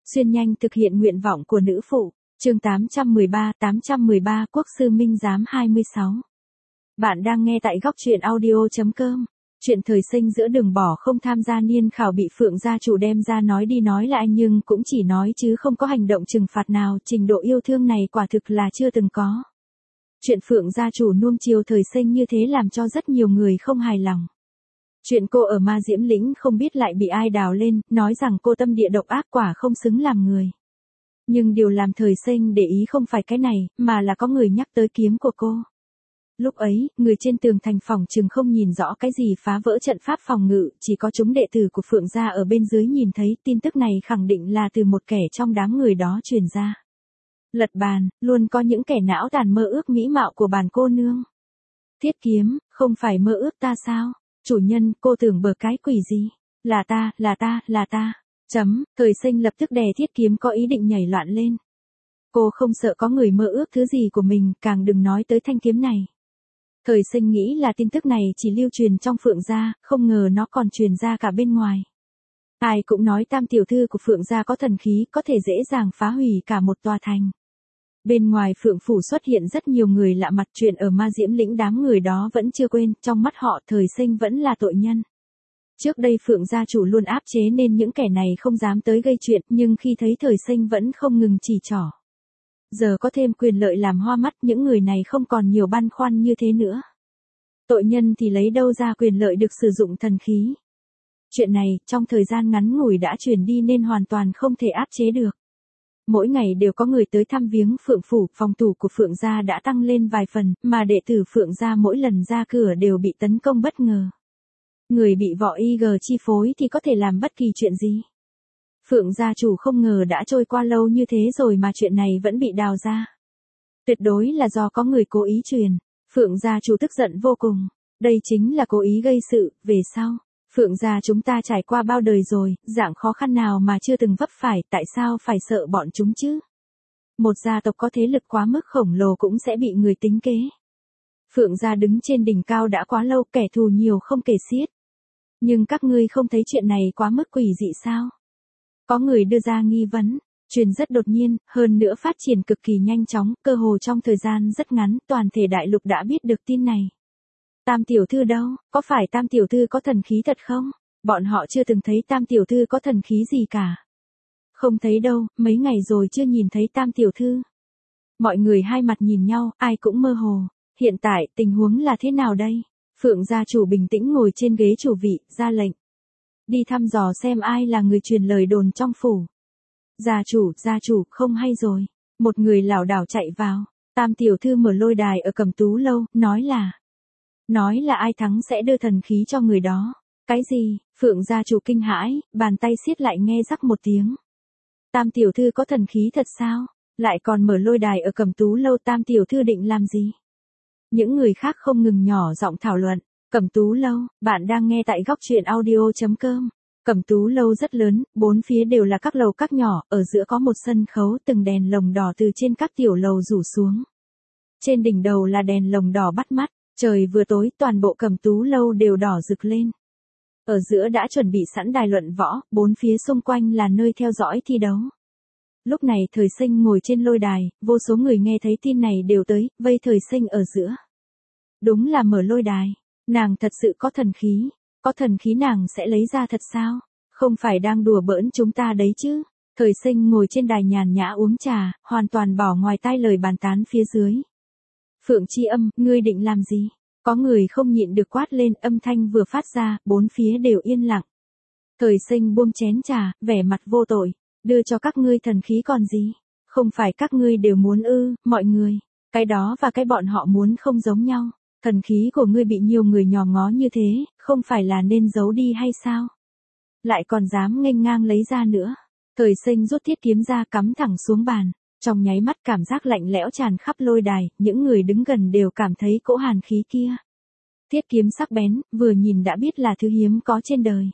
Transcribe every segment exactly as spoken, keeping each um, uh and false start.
Xuyên nhanh thực hiện nguyện vọng của nữ phụ. Chương tám trăm mười ba, tám trăm mười ba Quốc sư Minh Giám hai mươi sáu. Bạn đang nghe tại góc truyện audio chấm com. Chuyện thời sinh giữa đường bỏ không tham gia niên khảo bị Phượng gia chủ đem ra nói đi nói lại nhưng cũng chỉ nói chứ không có hành động trừng phạt nào, trình độ yêu thương này quả thực là chưa từng có. Chuyện Phượng gia chủ nuông chiều thời sinh như thế làm cho rất nhiều người không hài lòng. Chuyện cô ở Ma Diễm Lĩnh không biết lại bị ai đào lên, nói rằng cô tâm địa độc ác quả không xứng làm người. Nhưng điều làm thời sinh để ý không phải cái này, mà là có người nhắc tới kiếm của cô. Lúc ấy, người trên tường thành phòng chừng không nhìn rõ cái gì phá vỡ trận pháp phòng ngự, chỉ có chúng đệ tử của Phượng gia ở bên dưới nhìn thấy. Tin tức này khẳng định là từ một kẻ trong đám người đó truyền ra. Lật bàn, luôn có những kẻ não tàn mơ ước mỹ mạo của bản cô nương. Thiết kiếm, không phải mơ ước ta sao? Chủ nhân, cô tưởng bờ cái quỷ gì? Là ta, là ta, là ta. Chấm, thời sinh lập tức đè thiết kiếm có ý định nhảy loạn lên. Cô không sợ có người mơ ước thứ gì của mình, càng đừng nói tới thanh kiếm này. Thời sinh nghĩ là tin tức này chỉ lưu truyền trong Phượng gia, không ngờ nó còn truyền ra cả bên ngoài. Ai cũng nói tam tiểu thư của Phượng gia có thần khí, có thể dễ dàng phá hủy cả một tòa thành. Bên ngoài Phượng phủ xuất hiện rất nhiều người lạ mặt, chuyện ở Ma Diễm Lĩnh đám người đó vẫn chưa quên, trong mắt họ thời sinh vẫn là tội nhân. Trước đây Phượng gia chủ luôn áp chế nên những kẻ này không dám tới gây chuyện, nhưng khi thấy thời sinh vẫn không ngừng chỉ trỏ. Giờ có thêm quyền lợi làm hoa mắt, những người này không còn nhiều băn khoăn như thế nữa. Tội nhân thì lấy đâu ra quyền lợi được sử dụng thần khí. Chuyện này, trong thời gian ngắn ngủi đã truyền đi nên hoàn toàn không thể áp chế được. Mỗi ngày đều có người tới thăm viếng Phượng phủ, phòng thủ của Phượng gia đã tăng lên vài phần, mà đệ tử Phượng gia mỗi lần ra cửa đều bị tấn công bất ngờ. Người bị võ y gờ chi phối thì có thể làm bất kỳ chuyện gì. Phượng gia chủ không ngờ đã trôi qua lâu như thế rồi mà chuyện này vẫn bị đào ra. Tuyệt đối là do có người cố ý truyền. Phượng gia chủ tức giận vô cùng. Đây chính là cố ý gây sự, về sau. Phượng gia chúng ta trải qua bao đời rồi, dạng khó khăn nào mà chưa từng vấp phải, tại sao phải sợ bọn chúng chứ? Một gia tộc có thế lực quá mức khổng lồ cũng sẽ bị người tính kế. Phượng gia đứng trên đỉnh cao đã quá lâu, kẻ thù nhiều không kể xiết. Nhưng các ngươi không thấy chuyện này quá mức quỷ dị sao? Có người đưa ra nghi vấn, truyền rất đột nhiên, hơn nữa phát triển cực kỳ nhanh chóng, cơ hồ trong thời gian rất ngắn, toàn thể đại lục đã biết được tin này. Tam tiểu thư đâu, có phải tam tiểu thư có thần khí thật không? Bọn họ chưa từng thấy tam tiểu thư có thần khí gì cả. Không thấy đâu, mấy ngày rồi chưa nhìn thấy tam tiểu thư. Mọi người hai mặt nhìn nhau, ai cũng mơ hồ. Hiện tại, tình huống là thế nào đây? Phượng gia chủ bình tĩnh ngồi trên ghế chủ vị, ra lệnh. Đi thăm dò xem ai là người truyền lời đồn trong phủ. Gia chủ, gia chủ, không hay rồi. Một người lảo đảo chạy vào. Tam tiểu thư mở lôi đài ở Cẩm Tú lâu, nói là. Nói là ai thắng sẽ đưa thần khí cho người đó. Cái gì? Phượng gia chủ kinh hãi, bàn tay siết lại nghe rắc một tiếng. Tam tiểu thư có thần khí thật sao? Lại còn mở lôi đài ở Cẩm Tú lâu, tam tiểu thư định làm gì? Những người khác không ngừng nhỏ giọng thảo luận. Cẩm Tú lâu, bạn đang nghe tại góc truyện audio chấm com. Cẩm Tú lâu rất lớn, bốn phía đều là các lầu các nhỏ, ở giữa có một sân khấu, từng đèn lồng đỏ từ trên các tiểu lầu rủ xuống. Trên đỉnh đầu là đèn lồng đỏ bắt mắt, trời vừa tối, toàn bộ Cẩm Tú lâu đều đỏ rực lên. Ở giữa đã chuẩn bị sẵn đài luận võ, bốn phía xung quanh là nơi theo dõi thi đấu. Lúc này thời sinh ngồi trên lôi đài, vô số người nghe thấy tin này đều tới, vây thời sinh ở giữa. Đúng là mở lôi đài. Nàng thật sự có thần khí, có thần khí nàng sẽ lấy ra thật sao? Không phải đang đùa bỡn chúng ta đấy chứ? Thời sinh ngồi trên đài nhàn nhã uống trà, hoàn toàn bỏ ngoài tai lời bàn tán phía dưới. Phượng Chi Âm, ngươi định làm gì? Có người không nhịn được quát lên, âm thanh vừa phát ra, bốn phía đều yên lặng. Thời sinh buông chén trà, vẻ mặt vô tội, đưa cho các ngươi thần khí còn gì? Không phải các ngươi đều muốn ư, mọi người, cái đó và cái bọn họ muốn không giống nhau. Thần khí của ngươi bị nhiều người nhòm ngó như thế, không phải là nên giấu đi hay sao? Lại còn dám nghênh ngang lấy ra nữa. Thời sinh rút thiết kiếm ra cắm thẳng xuống bàn. Trong nháy mắt cảm giác lạnh lẽo tràn khắp lôi đài, những người đứng gần đều cảm thấy cỗ hàn khí kia. Thiết kiếm sắc bén, vừa nhìn đã biết là thứ hiếm có trên đời.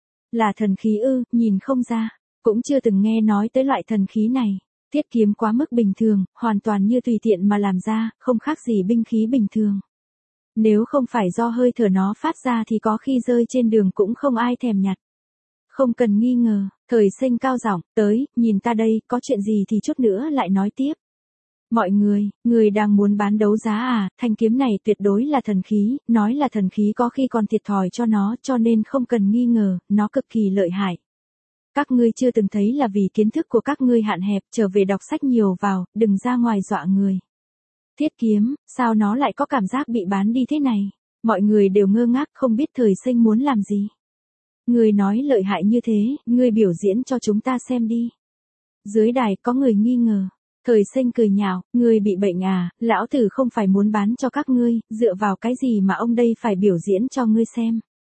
Là thần khí ư, nhìn không ra, cũng chưa từng nghe nói tới loại thần khí này. Thiết kiếm quá mức bình thường, hoàn toàn như tùy tiện mà làm ra, không khác gì binh khí bình thường. Nếu không phải do hơi thở nó phát ra thì có khi rơi trên đường cũng không ai thèm nhặt. Không cần nghi ngờ, Thời Sinh cao giọng, tới, nhìn ta đây, có chuyện gì thì chút nữa lại nói tiếp. Mọi người, người đang muốn bán đấu giá à, thanh kiếm này tuyệt đối là thần khí, nói là thần khí có khi còn thiệt thòi cho nó, cho nên không cần nghi ngờ, nó cực kỳ lợi hại. Các ngươi chưa từng thấy là vì kiến thức của các ngươi hạn hẹp, trở về đọc sách nhiều vào, đừng ra ngoài dọa người. Thiết kiếm, sao nó lại có cảm giác bị bán đi thế này? Mọi người đều ngơ ngác không biết Thời Sinh muốn làm gì. Người nói lợi hại như thế, ngươi biểu diễn cho chúng ta xem đi. Dưới đài có người nghi ngờ. Thời Sinh cười nhạo, ngươi bị bệnh à, lão tử không phải muốn bán cho các ngươi, dựa vào cái gì mà ông đây phải biểu diễn cho ngươi xem.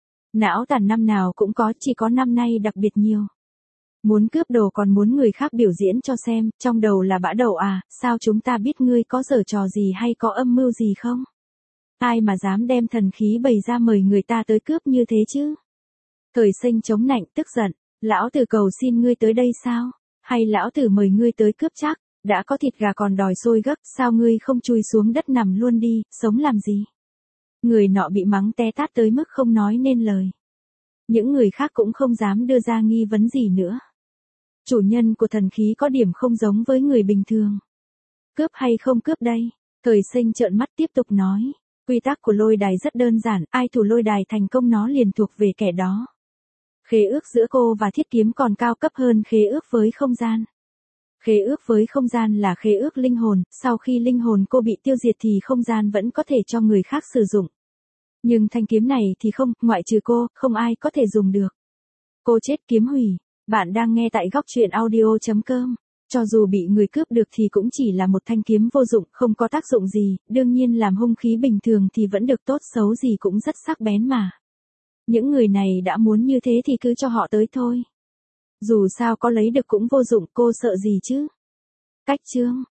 Não tàn năm nào cũng có, chỉ có năm nay đặc biệt nhiều. Muốn cướp đồ còn muốn người khác biểu diễn cho xem, trong đầu là bã đậu à, sao chúng ta biết ngươi có giở trò gì hay có âm mưu gì không? Ai mà dám đem thần khí bày ra mời người ta tới cướp như thế chứ? Thời Sinh chống nạnh tức giận, lão tử cầu xin ngươi tới đây sao? Hay lão tử mời ngươi tới cướp chắc, đã có thịt gà còn đòi sôi gấc, sao ngươi không chui xuống đất nằm luôn đi, sống làm gì? Người nọ bị mắng té tát tới mức không nói nên lời. Những người khác cũng không dám đưa ra nghi vấn gì nữa. Chủ nhân của thần khí có điểm không giống với người bình thường. Cướp hay không cướp đây? Thời Sinh trợn mắt tiếp tục nói. Quy tắc của lôi đài rất đơn giản, ai thủ lôi đài thành công nó liền thuộc về kẻ đó. Khế ước giữa cô và thiết kiếm còn cao cấp hơn khế ước với không gian. Khế ước với không gian là khế ước linh hồn, sau khi linh hồn cô bị tiêu diệt thì không gian vẫn có thể cho người khác sử dụng. Nhưng thanh kiếm này thì không, ngoại trừ cô, không ai có thể dùng được. Cô chết kiếm hủy. Bạn đang nghe tại góc truyện audio chấm com. Cho dù bị người cướp được thì cũng chỉ là một thanh kiếm vô dụng, không có tác dụng gì, đương nhiên làm hung khí bình thường thì vẫn được, tốt xấu gì cũng rất sắc bén mà. Những người này đã muốn như thế thì cứ cho họ tới thôi. Dù sao có lấy được cũng vô dụng, cô sợ gì chứ? Cách chương.